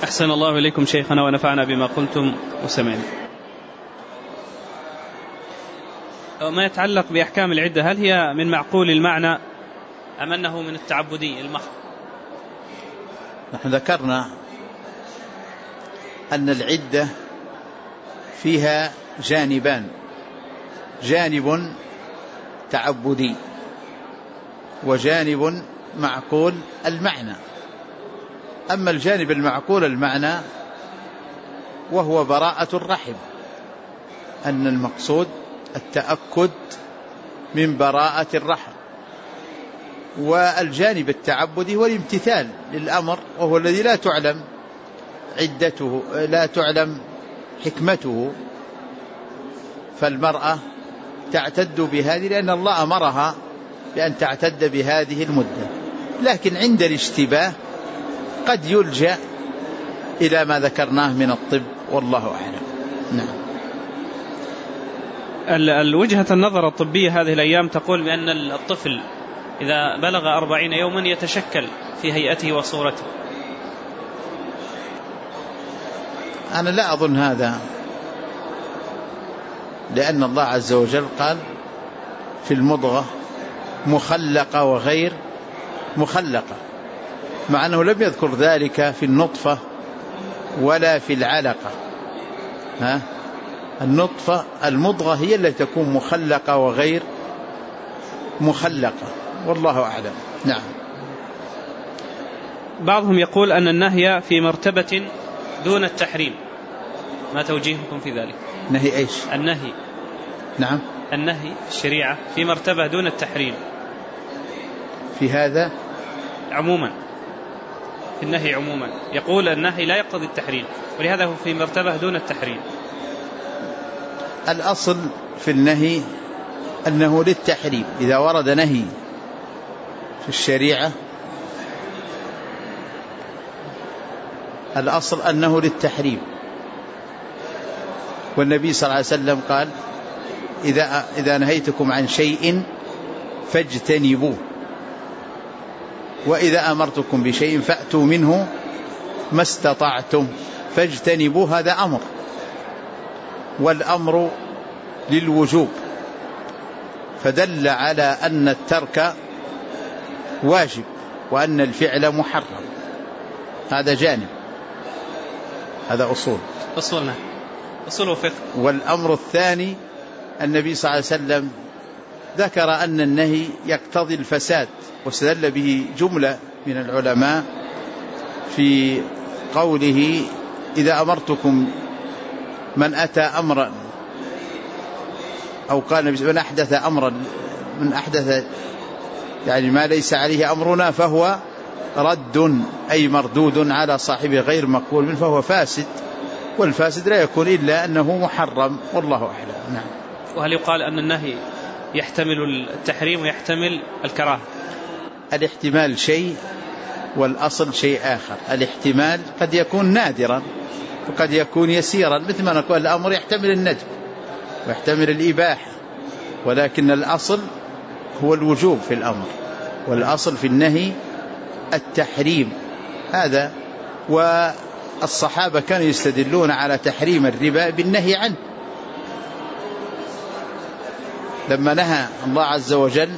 أحسن الله إليكم شيخنا ونفعنا بما قلتم وسمعنا. ما يتعلق بأحكام العدة، هل هي من معقول المعنى أم أنه من التعبدي المحض؟ نحن ذكرنا أن العدة فيها جانبان، جانب تعبدي وجانب معقول المعنى. أما الجانب المعقول المعنى وهو براءة الرحم، أن المقصود التأكد من براءة الرحم. والجانب التعبدي هو الامتثال للأمر، وهو الذي لا تعلم عدته، لا تعلم حكمته. فالمرأة تعتد بهذه لأن الله أمرها بأن تعتد بهذه المدة، لكن عند الاشتباه قد يلجأ إلى ما ذكرناه من الطب، والله أعلم. نعم. الوجهة النظر الطبية هذه الأيام تقول بأن الطفل إذا بلغ 40 يوما يتشكل في هيئته وصورته. أنا لا أظن هذا، لأن الله عز وجل قال في المضغة مخلقة وغير مخلقة، مع أنه لم يذكر ذلك في النطفة ولا في العلقة. النطفة المضغة هي التي تكون مخلقة وغير مخلقة، والله أعلم. نعم. بعضهم يقول أن النهي في مرتبة دون التحريم، ما توجيهكم في ذلك؟ نهي إيش؟ النهي. نعم. النهي في الشريعة في مرتبة دون التحريم، في هذا عموما، في النهي عموما يقول النهي لا يقتضي التحريم، ولهذا هو في مرتبة دون التحريم. الأصل في النهي أنه للتحريم. إذا ورد نهي في الشريعة الأصل أنه للتحريم. والنبي صلى الله عليه وسلم قال إذا نهيتكم عن شيء فاجتنبوه، وإذا أمرتكم بشيء فأتوا منه ما استطعتم فاجتنبوه. هذا أمر، والأمر للوجوب، فدل على أن الترك واجب وأن الفعل محرم. هذا جانب، هذا أصولنا أصول وفقه. والأمر الثاني النبي صلى الله عليه وسلم ذكر أن النهي يقتضي الفساد، واستدل به جملة من العلماء في قوله إذا أمرتكم من أتى أمرا، أو قال من أحدث أمرا، من أحدث يعني ما ليس عليه أمرنا فهو رد، أي مردود على صاحبه غير مقبول منه، فهو فاسد، والفاسد لا يكون إلا أنه محرم، والله أعلم. نعم. وهل يقال أن النهي يحتمل التحريم ويحتمل الكراهة؟ الاحتمال شيء والأصل شيء آخر. الاحتمال قد يكون نادرا وقد يكون يسيرا، مثل ما نقول الأمر يحتمل الندب ويحتمل الإباحة، ولكن الأصل هو الوجوب في الأمر، والأصل في النهي التحريم. هذا. والصحابة كانوا يستدلون على تحريم الربا بالنهي عنه، لما نهى الله عز وجل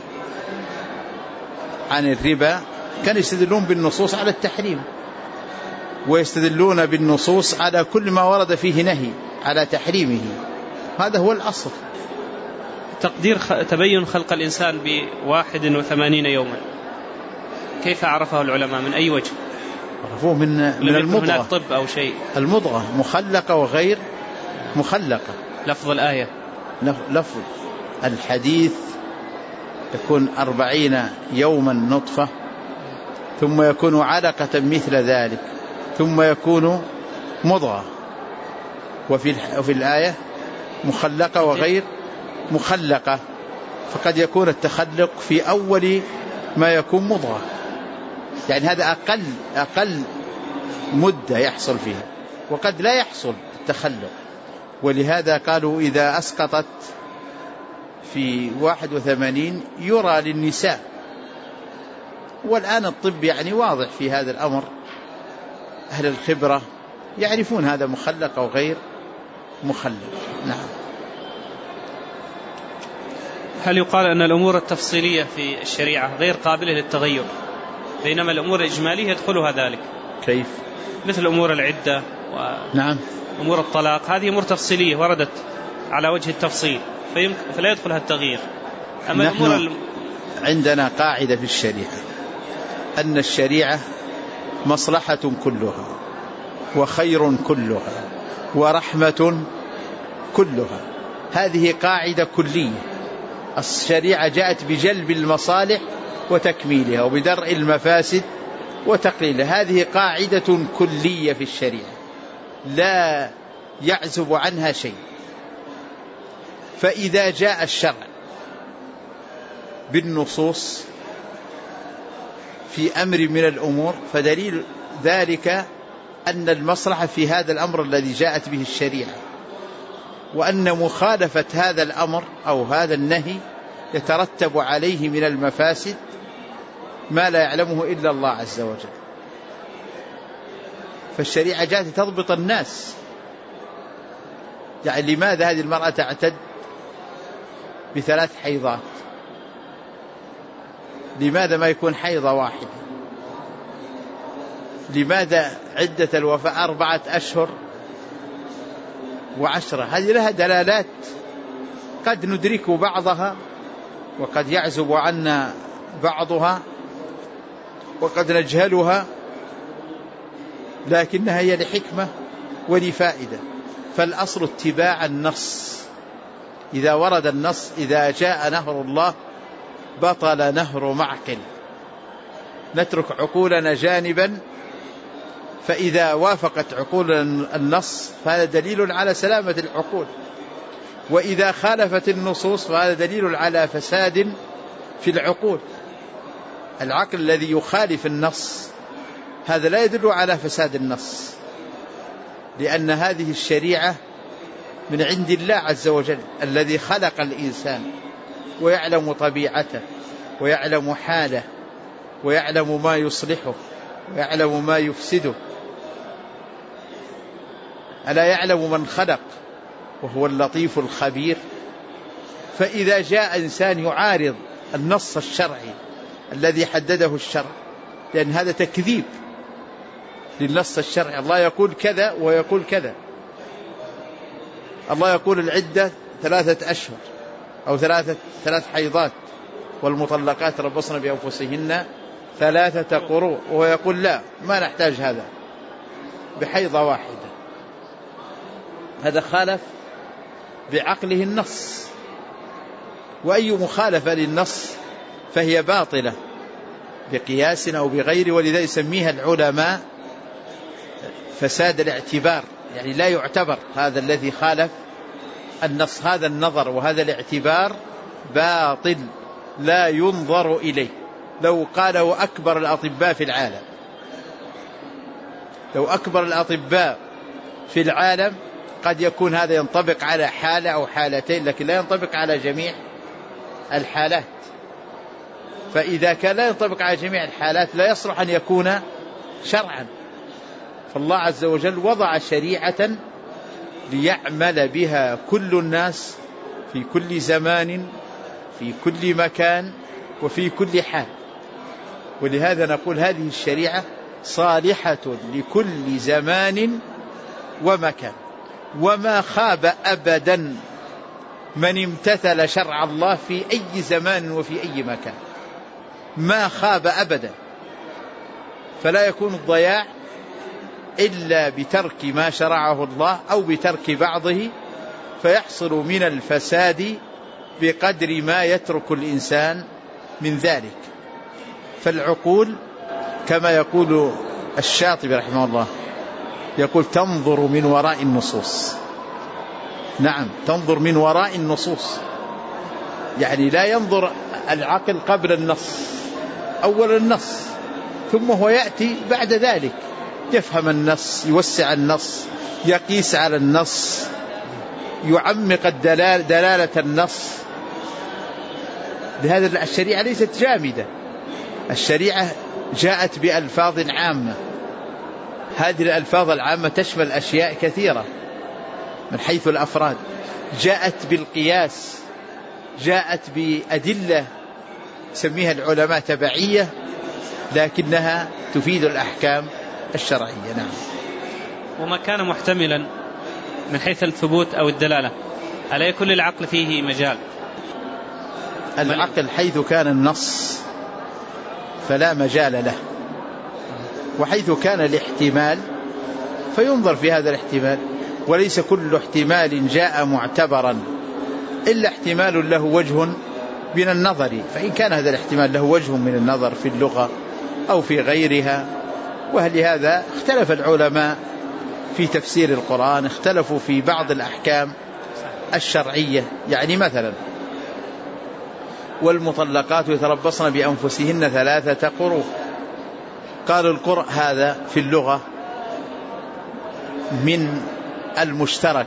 عن الربا كانوا يستدلون بالنصوص على التحريم، ويستدلون بالنصوص على كل ما ورد فيه نهي على تحريمه. هذا هو الأصل. تقدير تبين خلق الإنسان ب81 يوما، كيف عرفه العلماء؟ من أي وجه عرفوه؟ من المضغة. هناك طب أو شيء؟ المضغة مخلقة وغير مخلقة. لفظ الآية، لفظ الحديث يكون 40 يوما نطفة، ثم يكون علقة مثل ذلك، ثم يكون مضغة. وفي الآية مخلقة وغير مخلقة، فقد يكون التخلق في أول ما يكون مضغة، يعني هذا أقل مدة يحصل فيها، وقد لا يحصل التخلق. ولهذا قالوا إذا أسقطت في 81 يرى للنساء. والآن الطب يعني واضح في هذا الأمر، أهل الخبرة يعرفون هذا مخلق أو غير مخلق. نعم. هل يقال أن الأمور التفصيلية في الشريعة غير قابلة للتغير بينما الأمور الإجمالية يدخلها ذلك؟ كيف؟ مثل أمور العدة نعم. وأمور الطلاق، هذه أمور تفصيلية وردت على وجه التفصيل فلا يدخلها التغيير. أما الأمور عندنا قاعدة في الشريعة أن الشريعة مصلحة كلها وخير كلها ورحمة كلها. هذه قاعدة كلية. الشريعة جاءت بجلب المصالح وتكميلها وبدرء المفاسد وتقليلها. هذه قاعدة كلية في الشريعة لا يعزب عنها شيء. فإذا جاء الشرع بالنصوص في أمر من الأمور فدليل ذلك أن المصلحة في هذا الأمر الذي جاءت به الشريعة، وأن مخالفة هذا الأمر أو هذا النهي يترتب عليه من المفاسد ما لا يعلمه إلا الله عز وجل. فالشريعة جاءت تضبط الناس. يعني لماذا هذه المرأة تعتد ب3 حيضات؟ لماذا ما يكون حيضة واحدة؟ لماذا عدة الوفاة 4 أشهر و10؟ هذه لها دلالات قد ندرك بعضها وقد يعزب عنا بعضها وقد نجهلها، لكنها هي لحكمة ولفائدة. فالأصل اتباع النص. إذا ورد النص إذا جاء نهر الله بطل نهر معقل. نترك عقولنا جانبا، فإذا وافقت عقول النص فهذا دليل على سلامة العقول، وإذا خالفت النصوص فهذا دليل على فساد في العقول. العقل الذي يخالف النص هذا لا يدل على فساد النص، لأن هذه الشريعة من عند الله عز وجل الذي خلق الإنسان ويعلم طبيعته ويعلم حاله ويعلم ما يصلحه ويعلم ما يفسده. ألا يعلم من خلق وهو اللطيف الخبير؟ فإذا جاء إنسان يعارض النص الشرعي الذي حدده الشرع، لأن هذا تكذيب للنص الشرعي. الله يقول كذا ويقول كذا. الله يقول العدة 3 أشهر أو 3 حيضات والمطلقات ربصن بأنفسهن 3 قروء، وهو يقول لا، ما نحتاج هذا، بحيضة واحدة. هذا خالف بعقله النص. وأي مخالفة للنص فهي باطلة بقياس أو بغيره، ولذا يسميها العلماء فساد الاعتبار. يعني لا يعتبر هذا الذي خالف النص، هذا النظر وهذا الاعتبار باطل لا ينظر إليه. لو قاله أكبر الأطباء في العالم، لو أكبر الأطباء في العالم قد يكون هذا ينطبق على حالة أو حالتين، لكن لا ينطبق على جميع الحالات. فإذا كان لا ينطبق على جميع الحالات لا يصلح أن يكون شرعا. فالله عز وجل وضع شريعة ليعمل بها كل الناس في كل زمان في كل مكان وفي كل حال. ولهذا نقول هذه الشريعة صالحة لكل زمان ومكان، وما خاب أبدا من امتثل شرع الله في أي زمان وفي أي مكان، ما خاب أبدا. فلا يكون الضياع إلا بترك ما شرعه الله أو بترك بعضه، فيحصل من الفساد بقدر ما يترك الإنسان من ذلك. فالعقول كما يقول الشاطبي رحمه الله، يقول تنظر من وراء النصوص. نعم، تنظر من وراء النصوص، يعني لا ينظر العقل قبل النص، أول النص ثم هو يأتي بعد ذلك يفهم النص، يوسع النص، يقيس على النص، يعمق دلالة النص. لهذا الشريعة ليست جامدة، الشريعة جاءت بألفاظ عامة. هذه الألفاظ العامة تشمل أشياء كثيرة من حيث الأفراد، جاءت بالقياس، جاءت بأدلة سميها العلماء تبعية، لكنها تفيد الأحكام الشرعية. نعم. وما كان محتملا من حيث الثبوت أو الدلالة، ألا يكون للعقل فيه مجال؟ العقل حيث كان النص فلا مجال له، وحيث كان الاحتمال فينظر في هذا الاحتمال، وليس كل احتمال جاء معتبرا إلا احتمال له وجه من النظر، فإن كان هذا الاحتمال له وجه من النظر في اللغة أو في غيرها. ولهذا اختلف العلماء في تفسير القرآن، اختلفوا في بعض الأحكام الشرعية. يعني مثلا والمطلقات يتربصن بأنفسهن 3 قروء، قالوا القرء هذا في اللغة من المشترك،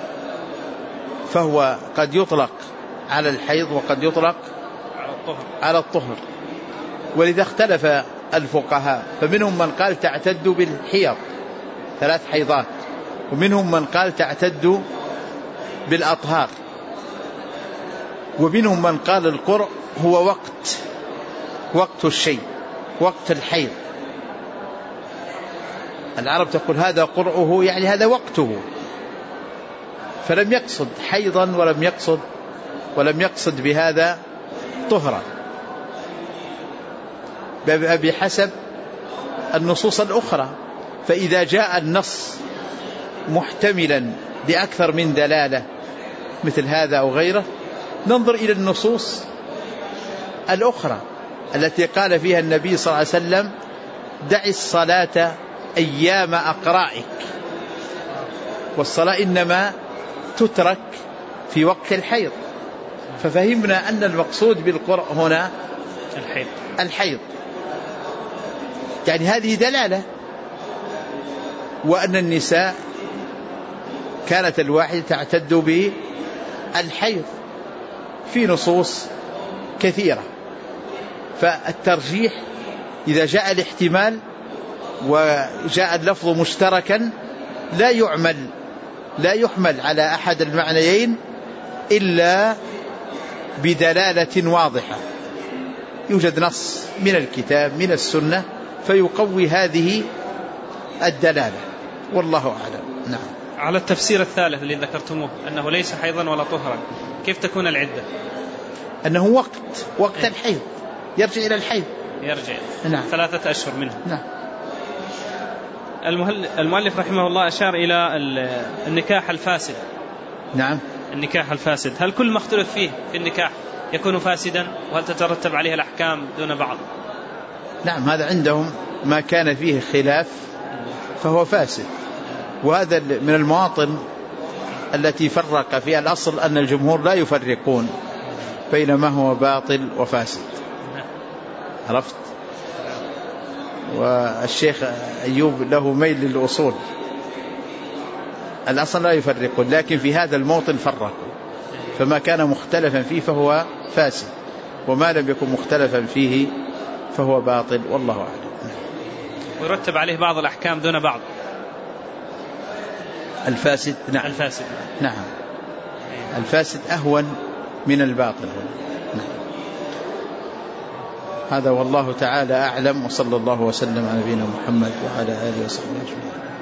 فهو قد يطلق على الحيض وقد يطلق على الطهر. ولذا اختلف الفقهاء، فمنهم من قال تعتد بالحيض 3 حيضات، ومنهم من قال تعتد بالأطهار، ومنهم من قال القرء هو وقت الشيء، وقت الحيض. العرب تقول هذا قرؤه، يعني هذا وقته، فلم يقصد حيضا ولم يقصد بهذا طهرا، بحسب النصوص الأخرى. فإذا جاء النص محتملا لأكثر من دلالة مثل هذا أو غيره، ننظر إلى النصوص الأخرى التي قال فيها النبي صلى الله عليه وسلم دع الصلاة أيام أقرائك، والصلاة إنما تترك في وقت الحيض. ففهمنا أن المقصود بالقرء هنا الحيض، يعني هذه دلالة. وأن النساء كانت الواحدة تعتد بالحيض في نصوص كثيرة. فالترجيح إذا جاء الاحتمال وجاء اللفظ مشتركا لا يحمل على أحد المعنيين إلا بدلالة واضحة، يوجد نص من الكتاب من السنة فيقوي هذه الدلالة، والله أعلم. نعم. على التفسير الثالث اللي ذكرتموه أنه ليس حيضا ولا طهرا، كيف تكون العدة؟ أنه وقت الحيض، يرجع إلى الحيض، نعم. 3 أشهر منه. نعم. المؤلف رحمه الله أشار إلى النكاح الفاسد. نعم. النكاح الفاسد، هل كل ما اختلف فيه في النكاح يكون فاسدا، وهل تترتب عليه الأحكام دون بعض؟ نعم، هذا عندهم ما كان فيه خلاف فهو فاسد، وهذا من المواطن التي فرق فيها. الأصل أن الجمهور لا يفرقون بين ما هو باطل وفاسد، عرفت؟ والشيخ أيوب له ميل للأصول، الأصل لا يفرقون، لكن في هذا الموطن فرقوا، فما كان مختلفا فيه فهو فاسد، وما لم يكن مختلفا فيه فهو باطل، والله أعلم. ويرتب عليه بعض الأحكام دون بعض. الفاسد، نعم. الفاسد، نعم. الفاسد أهون من الباطل. نعم. هذا والله تعالى أعلم، وصلى الله وسلم على نبينا محمد وعلى آله وصحبه أجمعين.